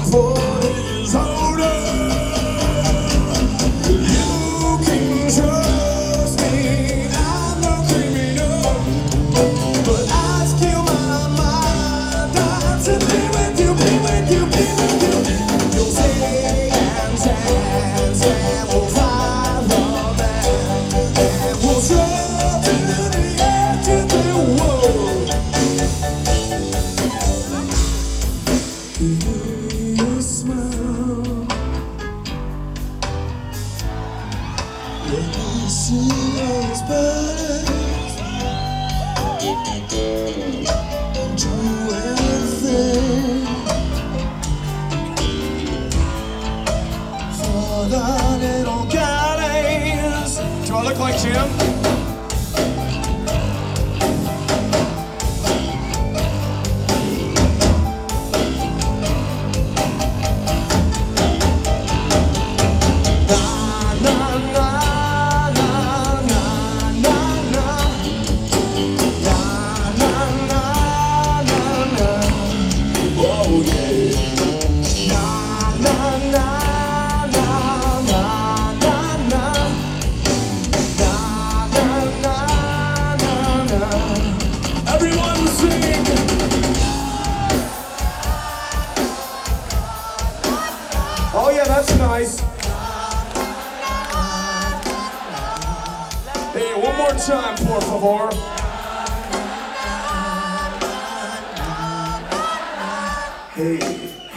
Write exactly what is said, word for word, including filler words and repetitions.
party's older. You can trust me, I'm no criminal, but I still my mind. I'm to be with you, be with you, be with you. You'll say and dance and we'll fly from there, and we'll drive to the edge of the world. You smile when you see those birds and do anything for the little guys. Do I look like Jim? Everyone sing! Oh yeah, that's nice. Hey, one more time, por favor. Hey.